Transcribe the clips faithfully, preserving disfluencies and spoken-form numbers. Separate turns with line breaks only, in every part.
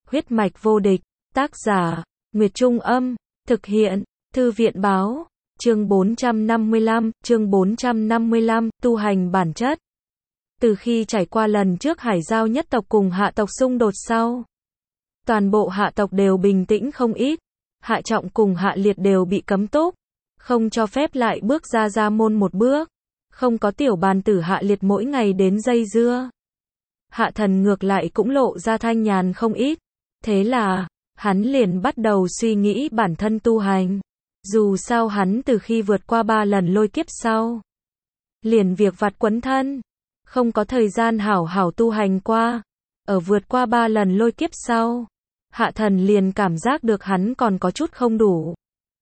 Huyết mạch vô địch, tác giả, Nguyệt Trung Âm, thực hiện, Thư viện Báo, chương bốn trăm năm mươi lăm, chương bốn trăm năm mươi lăm, tu hành bản chất. Từ khi trải qua lần trước Hải Giao nhất tộc cùng hạ tộc xung đột sau, toàn bộ hạ tộc đều bình tĩnh không ít, hạ trọng cùng hạ liệt đều bị cấm túc, không cho phép lại bước ra gia môn một bước, không có tiểu bàn tử hạ liệt mỗi ngày đến dây dưa. Hạ thần ngược lại cũng lộ ra thanh nhàn không ít, thế là, hắn liền bắt đầu suy nghĩ bản thân tu hành. Dù sao hắn từ khi vượt qua ba lần lôi kiếp sau, liền việc vặt quấn thân, không có thời gian hảo hảo tu hành qua. Ở vượt qua ba lần lôi kiếp sau, hạ thần liền cảm giác được hắn còn có chút không đủ.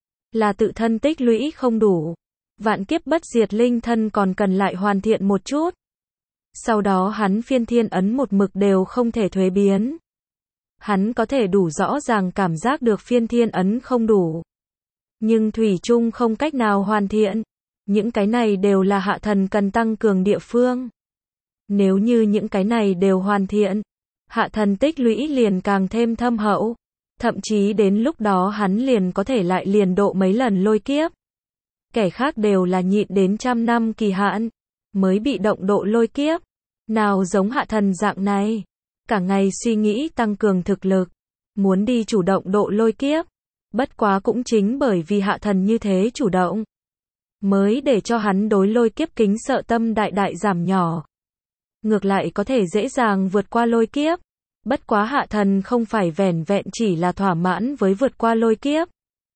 Là tự thân tích lũy không đủ. Vạn kiếp bất diệt linh thân còn cần lại hoàn thiện một chút. Sau đó hắn phiên thiên ấn một mực đều không thể thuế biến. Hắn có thể đủ rõ ràng cảm giác được phiên thiên ấn không đủ. Nhưng thủy chung không cách nào hoàn thiện. Những cái này đều là hạ thần cần tăng cường địa phương. Nếu như những cái này đều hoàn thiện, hạ thần tích lũy liền càng thêm thâm hậu. Thậm chí đến lúc đó hắn liền có thể lại liền độ mấy lần lôi kiếp. Kẻ khác đều là nhịn đến trăm năm kỳ hạn, mới bị động độ lôi kiếp. Nào giống hạ thần dạng này, cả ngày suy nghĩ tăng cường thực lực, muốn đi chủ động độ lôi kiếp. Bất quá cũng chính bởi vì hạ thần như thế chủ động, mới để cho hắn đối lôi kiếp kính sợ tâm đại đại giảm nhỏ. Ngược lại có thể dễ dàng vượt qua lôi kiếp. Bất quá hạ thần không phải vẻn vẹn chỉ là thỏa mãn với vượt qua lôi kiếp.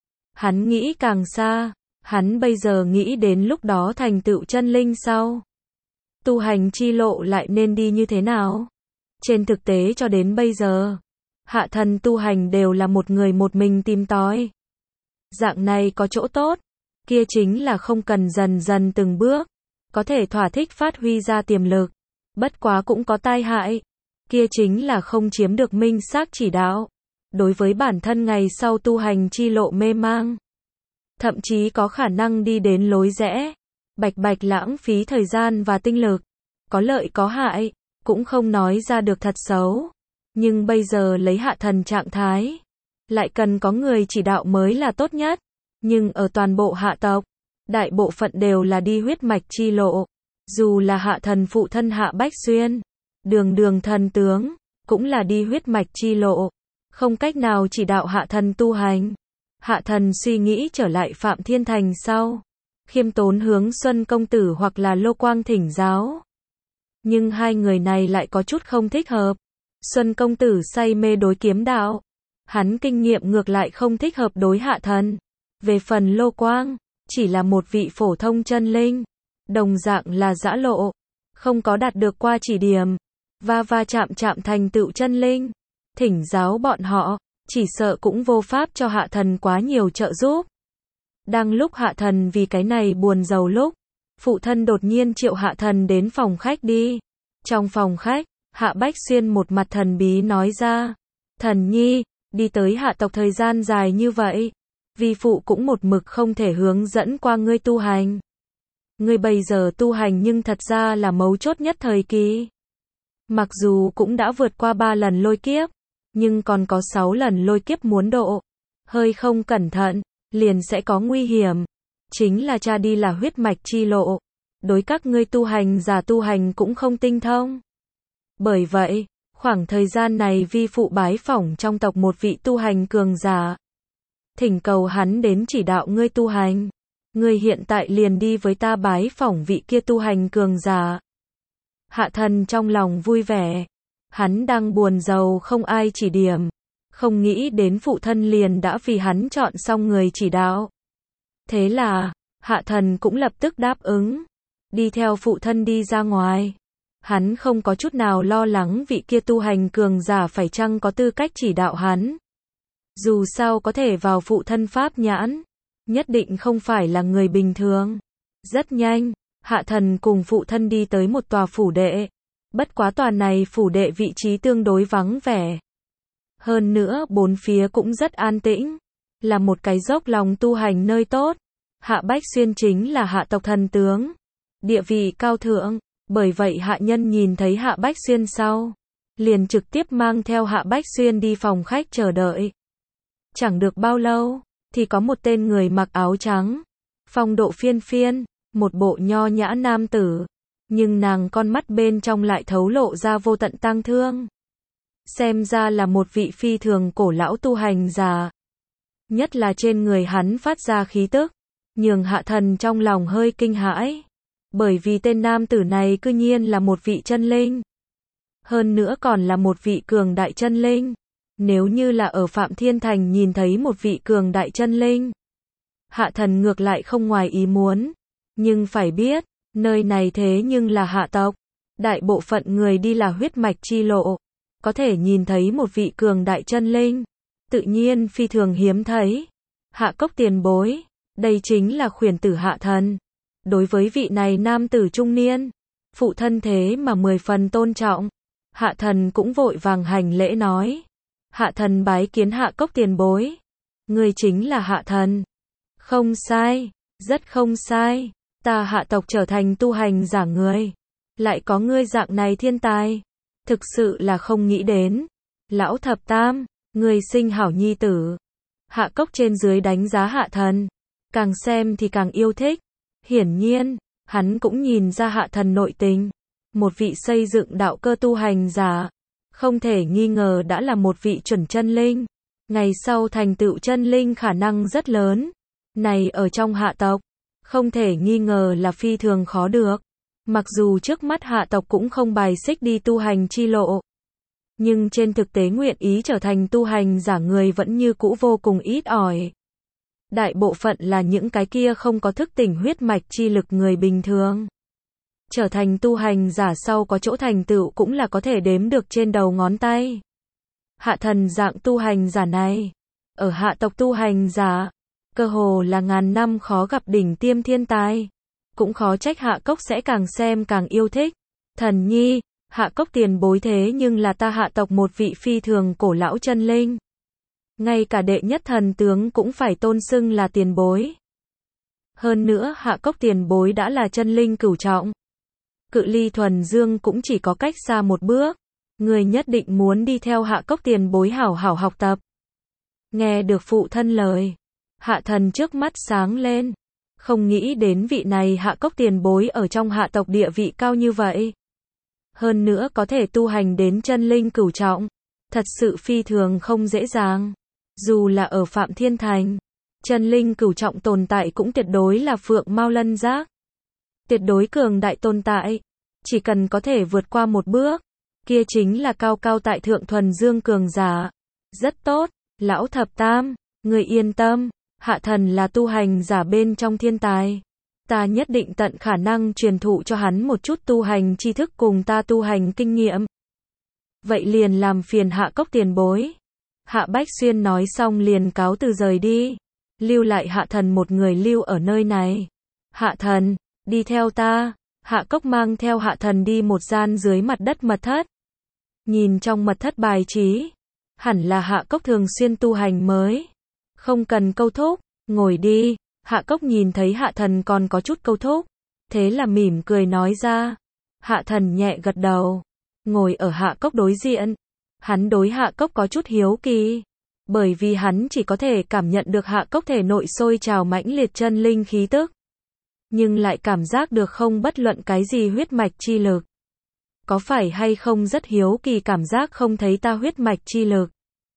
Hắn nghĩ càng xa, hắn bây giờ nghĩ đến lúc đó thành tựu chân linh sau. Tu hành chi lộ lại nên đi như thế nào? Trên thực tế cho đến bây giờ, hạ thần tu hành đều là một người một mình tìm tòi. Dạng này có chỗ tốt, kia chính là không cần dần dần từng bước, có thể thỏa thích phát huy ra tiềm lực. Bất quá cũng có tai hại, kia chính là không chiếm được minh xác chỉ đạo. Đối với bản thân ngày sau tu hành chi lộ mê mang, thậm chí có khả năng đi đến lối rẽ, bạch bạch lãng phí thời gian và tinh lực. Có lợi có hại, cũng không nói ra được thật xấu. Nhưng bây giờ lấy hạ thần trạng thái, lại cần có người chỉ đạo mới là tốt nhất. Nhưng ở toàn bộ hạ tộc, đại bộ phận đều là đi huyết mạch chi lộ. Dù là hạ thần phụ thân Hạ Bách Xuyên, đường đường thần tướng, cũng là đi huyết mạch chi lộ, không cách nào chỉ đạo hạ thần tu hành. Hạ thần suy nghĩ trở lại Phạm Thiên Thành sau, khiêm tốn hướng Xuân Công Tử hoặc là Lô Quang thỉnh giáo. Nhưng hai người này lại có chút không thích hợp. Xuân Công Tử say mê đối kiếm đạo, hắn kinh nghiệm ngược lại không thích hợp đối hạ thần. Về phần Lô Quang, chỉ là một vị phổ thông chân linh, đồng dạng là dã lộ, không có đạt được qua chỉ điểm, và va chạm chạm thành tựu chân linh. Thỉnh giáo bọn họ, chỉ sợ cũng vô pháp cho hạ thần quá nhiều trợ giúp. Đang lúc hạ thần vì cái này buồn rầu lúc, phụ thân đột nhiên triệu hạ thần đến phòng khách đi. Trong phòng khách, Hạ Bách Xuyên một mặt thần bí nói ra, thần nhi, đi tới hạ tộc thời gian dài như vậy, vi phụ cũng một mực không thể hướng dẫn qua ngươi tu hành. Ngươi bây giờ tu hành nhưng thật ra là mấu chốt nhất thời kỳ. Mặc dù cũng đã vượt qua ba lần lôi kiếp, nhưng còn có sáu lần lôi kiếp muốn độ. Hơi không cẩn thận, liền sẽ có nguy hiểm. Chính là cha đi là huyết mạch chi lộ. Đối các ngươi tu hành giả tu hành cũng không tinh thông. Bởi vậy, khoảng thời gian này vi phụ bái phỏng trong tộc một vị tu hành cường giả. Thỉnh cầu hắn đến chỉ đạo ngươi tu hành. Ngươi hiện tại liền đi với ta bái phỏng vị kia tu hành cường giả. Hạ thần trong lòng vui vẻ. Hắn đang buồn rầu không ai chỉ điểm. Không nghĩ đến phụ thân liền đã vì hắn chọn xong người chỉ đạo. Thế là, hạ thần cũng lập tức đáp ứng. Đi theo phụ thân đi ra ngoài. Hắn không có chút nào lo lắng vị kia tu hành cường giả phải chăng có tư cách chỉ đạo hắn. Dù sao có thể vào phụ thân pháp nhãn, nhất định không phải là người bình thường. Rất nhanh, hạ thần cùng phụ thân đi tới một tòa phủ đệ. Bất quá tòa này phủ đệ vị trí tương đối vắng vẻ. Hơn nữa bốn phía cũng rất an tĩnh. Là một cái dốc lòng tu hành nơi tốt. Hạ Bách Xuyên chính là hạ tộc thần tướng. Địa vị cao thượng. Bởi vậy hạ nhân nhìn thấy Hạ Bách Xuyên sau, liền trực tiếp mang theo Hạ Bách Xuyên đi phòng khách chờ đợi. Chẳng được bao lâu, thì có một tên người mặc áo trắng, phong độ phiên phiên, một bộ nho nhã nam tử, nhưng nàng con mắt bên trong lại thấu lộ ra vô tận tang thương. Xem ra là một vị phi thường cổ lão tu hành giả. Nhất là trên người hắn phát ra khí tức, nhường Hạ Thần trong lòng hơi kinh hãi. Bởi vì tên nam tử này cư nhiên là một vị chân linh. Hơn nữa còn là một vị cường đại chân linh. Nếu như là ở Phạm Thiên Thành nhìn thấy một vị cường đại chân linh, Hạ Thần ngược lại không ngoài ý muốn. Nhưng phải biết, nơi này thế nhưng là hạ tộc. Đại bộ phận người đi là huyết mạch chi lộ. Có thể nhìn thấy một vị cường đại chân linh, tự nhiên phi thường hiếm thấy. Hạ Cốc tiền bối, đây chính là khuyển tử Hạ Thần. Đối với vị này nam tử trung niên, phụ thân thế mà mười phần tôn trọng. Hạ Thần cũng vội vàng hành lễ nói. Hạ Thần bái kiến Hạ Cốc tiền bối. Người chính là Hạ Thần. Không sai, rất không sai. Ta Hạ tộc trở thành tu hành giả người. Lại có ngươi dạng này thiên tài. Thực sự là không nghĩ đến. Lão thập tam, người sinh hảo nhi tử. Hạ Cốc trên dưới đánh giá Hạ Thần. Càng xem thì càng yêu thích. Hiển nhiên, hắn cũng nhìn ra Hạ Thần nội tình. Một vị xây dựng đạo cơ tu hành giả. Không thể nghi ngờ đã là một vị chuẩn chân linh. Ngày sau thành tựu chân linh khả năng rất lớn. Này ở trong hạ tộc, không thể nghi ngờ là phi thường khó được. Mặc dù trước mắt hạ tộc cũng không bài xích đi tu hành chi lộ. Nhưng trên thực tế nguyện ý trở thành tu hành giả người vẫn như cũ vô cùng ít ỏi. Đại bộ phận là những cái kia không có thức tỉnh huyết mạch chi lực người bình thường. Trở thành tu hành giả sau có chỗ thành tựu cũng là có thể đếm được trên đầu ngón tay. Hạ Thần dạng tu hành giả này, ở hạ tộc tu hành giả, cơ hồ là ngàn năm khó gặp đỉnh tiêm thiên tài. Cũng khó trách Hạ Cốc sẽ càng xem càng yêu thích. Thần nhi, Hạ Cốc tiền bối thế nhưng là ta hạ tộc một vị phi thường cổ lão chân linh. Ngay cả đệ nhất thần tướng cũng phải tôn xưng là tiền bối. Hơn nữa Hạ Cốc tiền bối đã là chân linh cửu trọng. Cự ly thuần dương cũng chỉ có cách xa một bước. Người nhất định muốn đi theo Hạ Cốc tiền bối hảo hảo học tập. Nghe được phụ thân lời, Hạ Thần trước mắt sáng lên. Không nghĩ đến vị này Hạ Cốc tiền bối ở trong hạ tộc địa vị cao như vậy. Hơn nữa có thể tu hành đến chân linh cửu trọng. Thật sự phi thường không dễ dàng. Dù là ở Phạm Thiên Thành, chân linh cửu trọng tồn tại cũng tuyệt đối là phượng mao lân giác. Tuyệt đối cường đại tồn tại. Chỉ cần có thể vượt qua một bước, kia chính là cao cao tại thượng thuần dương cường giả. Rất tốt, lão thập tam, người yên tâm, Hạ Thần là tu hành giả bên trong thiên tài. Ta nhất định tận khả năng truyền thụ cho hắn một chút tu hành tri thức cùng ta tu hành kinh nghiệm. Vậy liền làm phiền Hạ Cốc tiền bối. Hạ Bách Xuyên nói xong liền cáo từ rời đi. Lưu lại Hạ Thần một người lưu ở nơi này. Hạ Thần, đi theo ta. Hạ Cốc mang theo Hạ Thần đi một gian dưới mặt đất mật thất. Nhìn trong mật thất bài trí, hẳn là Hạ Cốc thường xuyên tu hành mới. Không cần câu thúc, ngồi đi. Hạ Cốc nhìn thấy Hạ Thần còn có chút câu thúc, thế là mỉm cười nói ra. Hạ Thần nhẹ gật đầu, ngồi ở Hạ Cốc đối diện. Hắn đối Hạ Cốc có chút hiếu kỳ, bởi vì hắn chỉ có thể cảm nhận được Hạ Cốc thể nội sôi trào mãnh liệt chân linh khí tức, nhưng lại cảm giác được không bất luận cái gì huyết mạch chi lực. Có phải hay không rất hiếu kỳ cảm giác không thấy ta huyết mạch chi lực?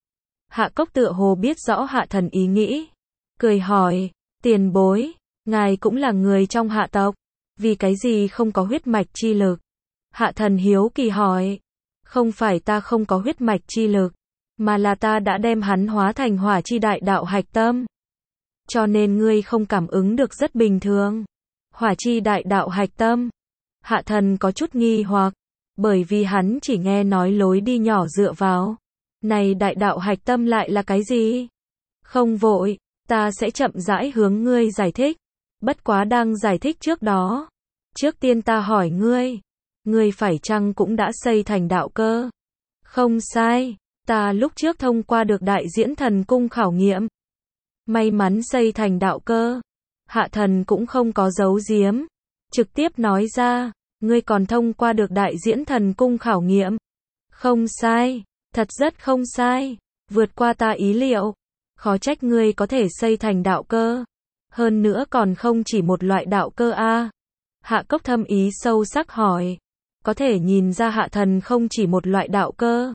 Hạ Cốc tựa hồ biết rõ Hạ Thần ý nghĩ, cười hỏi, tiền bối, ngài cũng là người trong hạ tộc, vì cái gì không có huyết mạch chi lực? Hạ Thần hiếu kỳ hỏi, không phải ta không có huyết mạch chi lực, mà là ta đã đem hắn hóa thành hỏa chi đại đạo hạch tâm. Cho nên ngươi không cảm ứng được rất bình thường. Hỏa chi đại đạo hạch tâm. Hạ Thần có chút nghi hoặc, bởi vì hắn chỉ nghe nói lối đi nhỏ dựa vào. Này đại đạo hạch tâm lại là cái gì? Không vội, ta sẽ chậm rãi hướng ngươi giải thích. Bất quá đang giải thích trước đó, trước tiên ta hỏi ngươi, ngươi phải chăng cũng đã xây thành đạo cơ? Không sai, ta lúc trước thông qua được đại diễn thần cung khảo nghiệm, may mắn xây thành đạo cơ. Hạ Thần cũng không có giấu giếm, trực tiếp nói ra, ngươi còn thông qua được đại diễn thần cung khảo nghiệm. Không sai, thật rất không sai, vượt qua ta ý liệu. Khó trách ngươi có thể xây thành đạo cơ. Hơn nữa còn không chỉ một loại đạo cơ a. Hạ Cốc thâm ý sâu sắc hỏi. Có thể nhìn ra Hạ Thần không chỉ một loại đạo cơ.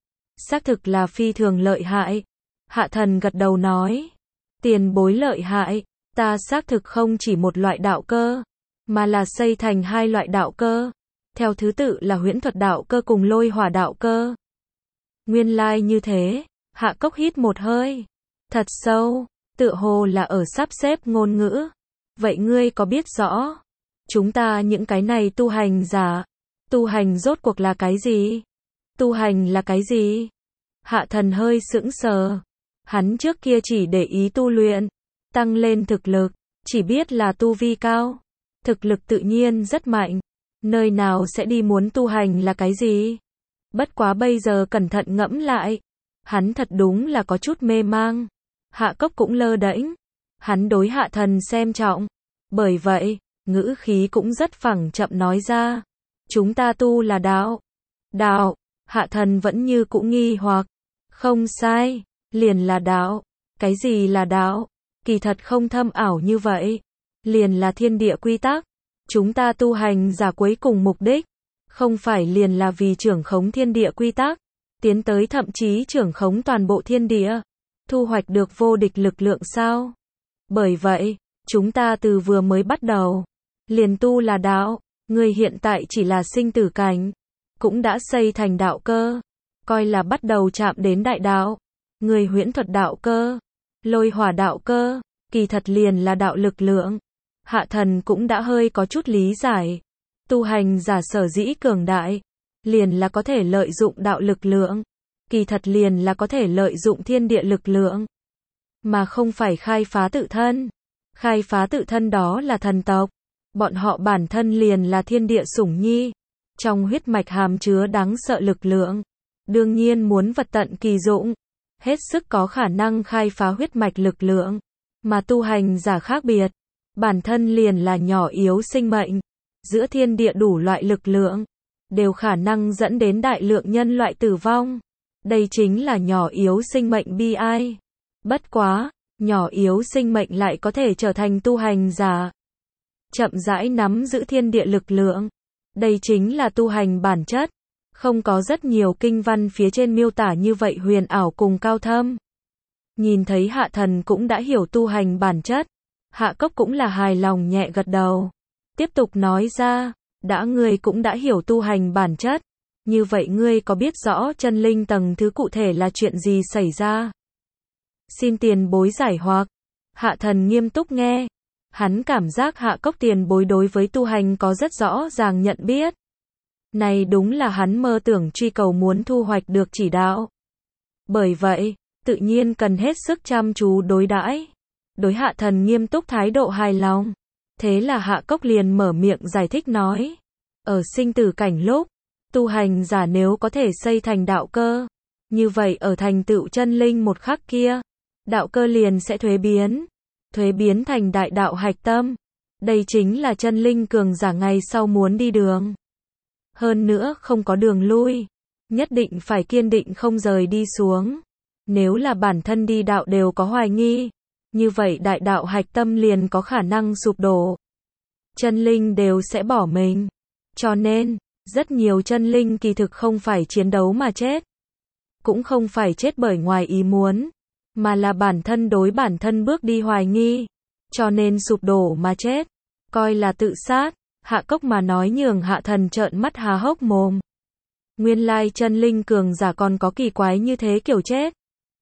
Xác thực là phi thường lợi hại. Hạ Thần gật đầu nói. Tiền bối lợi hại, ta xác thực không chỉ một loại đạo cơ, mà là xây thành hai loại đạo cơ. Theo thứ tự là huyễn thuật đạo cơ cùng lôi hỏa đạo cơ. Nguyên lai như thế, Hạ Cốc hít một hơi. Thật sâu, tựa hồ là ở sắp xếp ngôn ngữ. Vậy ngươi có biết rõ, chúng ta những cái này tu hành giả, tu hành rốt cuộc là cái gì? Tu hành là cái gì? Hạ Thần hơi sững sờ. Hắn trước kia chỉ để ý tu luyện, tăng lên thực lực, chỉ biết là tu vi cao. Thực lực tự nhiên rất mạnh. Nơi nào sẽ đi muốn tu hành là cái gì? Bất quá bây giờ cẩn thận ngẫm lại. Hắn thật đúng là có chút mê mang. Hạ Cốc cũng lơ đễnh. Hắn đối Hạ Thần xem trọng. Bởi vậy, ngữ khí cũng rất phẳng chậm nói ra. Chúng ta tu là đạo. Đạo, Hạ Thần vẫn như cũ nghi hoặc. Không sai, liền là đạo. Cái gì là đạo? Kỳ thật không thâm ảo như vậy. Liền là thiên địa quy tắc. Chúng ta tu hành giả cuối cùng mục đích, không phải liền là vì trưởng khống thiên địa quy tắc, tiến tới thậm chí trưởng khống toàn bộ thiên địa, thu hoạch được vô địch lực lượng sao? Bởi vậy, chúng ta từ vừa mới bắt đầu, liền tu là đạo, người hiện tại chỉ là sinh tử cảnh, cũng đã xây thành đạo cơ, coi là bắt đầu chạm đến đại đạo, người huyễn thuật đạo cơ, lôi hỏa đạo cơ, kỳ thật liền là đạo lực lượng. Hạ Thần cũng đã hơi có chút lý giải. Tu hành giả sở dĩ cường đại, liền là có thể lợi dụng đạo lực lượng. Kỳ thật liền là có thể lợi dụng thiên địa lực lượng. Mà không phải khai phá tự thân. Khai phá tự thân đó là thần tộc. Bọn họ bản thân liền là thiên địa sủng nhi. Trong huyết mạch hàm chứa đáng sợ lực lượng. Đương nhiên muốn vật tận kỳ dụng. Hết sức có khả năng khai phá huyết mạch lực lượng. Mà tu hành giả khác biệt. Bản thân liền là nhỏ yếu sinh mệnh, giữa thiên địa đủ loại lực lượng, đều khả năng dẫn đến đại lượng nhân loại tử vong. Đây chính là nhỏ yếu sinh mệnh bi ai. Bất quá, nhỏ yếu sinh mệnh lại có thể trở thành tu hành giả. Chậm rãi nắm giữ thiên địa lực lượng. Đây chính là tu hành bản chất. Không có rất nhiều kinh văn phía trên miêu tả như vậy huyền ảo cùng cao thâm. Nhìn thấy Hạ Thần cũng đã hiểu tu hành bản chất. Hạ Cốc cũng là hài lòng nhẹ gật đầu. Tiếp tục nói ra, đã ngươi cũng đã hiểu tu hành bản chất. Như vậy ngươi có biết rõ chân linh tầng thứ cụ thể là chuyện gì xảy ra? Xin tiền bối giải hoặc. Hạ Thần nghiêm túc nghe. Hắn cảm giác Hạ Cốc tiền bối đối với tu hành có rất rõ ràng nhận biết. Này đúng là hắn mơ tưởng truy cầu muốn thu hoạch được chỉ đạo. Bởi vậy, tự nhiên cần hết sức chăm chú đối đãi. Đối Hạ Thần nghiêm túc thái độ hài lòng. Thế là Hạ Cốc liền mở miệng giải thích nói. Ở sinh tử cảnh lúc, tu hành giả nếu có thể xây thành đạo cơ, như vậy ở thành tựu chân linh một khắc kia, đạo cơ liền sẽ thuế biến. Thuế biến thành đại đạo hạch tâm. Đây chính là chân linh cường giả ngày sau muốn đi đường. Hơn nữa không có đường lui. Nhất định phải kiên định không rời đi xuống. Nếu là bản thân đi đạo đều có hoài nghi, như vậy đại đạo hạch tâm liền có khả năng sụp đổ. Chân linh đều sẽ bỏ mình. Cho nên, rất nhiều chân linh kỳ thực không phải chiến đấu mà chết. Cũng không phải chết bởi ngoài ý muốn, mà là bản thân đối bản thân bước đi hoài nghi. Cho nên sụp đổ mà chết. Coi là tự sát. Hạ Cốc mà nói nhường Hạ Thần trợn mắt há hốc mồm. Nguyên lai chân linh cường giả còn có kỳ quái như thế kiểu chết.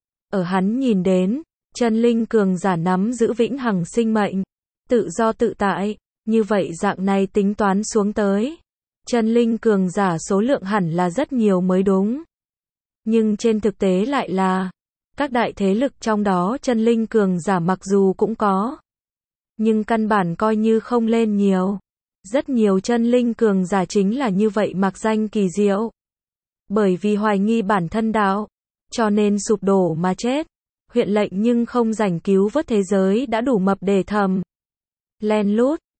Ở hắn nhìn đến, chân linh cường giả nắm giữ vĩnh hằng sinh mệnh, tự do tự tại, như vậy dạng này tính toán xuống tới. Chân linh cường giả số lượng hẳn là rất nhiều mới đúng. Nhưng trên thực tế lại là, các đại thế lực trong đó chân linh cường giả mặc dù cũng có, nhưng căn bản coi như không lên nhiều. Rất nhiều chân linh cường giả chính là như vậy mặc danh kỳ diệu. Bởi vì hoài nghi bản thân đạo, cho nên sụp đổ mà chết. Huyện lệnh nhưng không rảnh cứu vớt thế giới đã đủ mập để thầm. Len lút,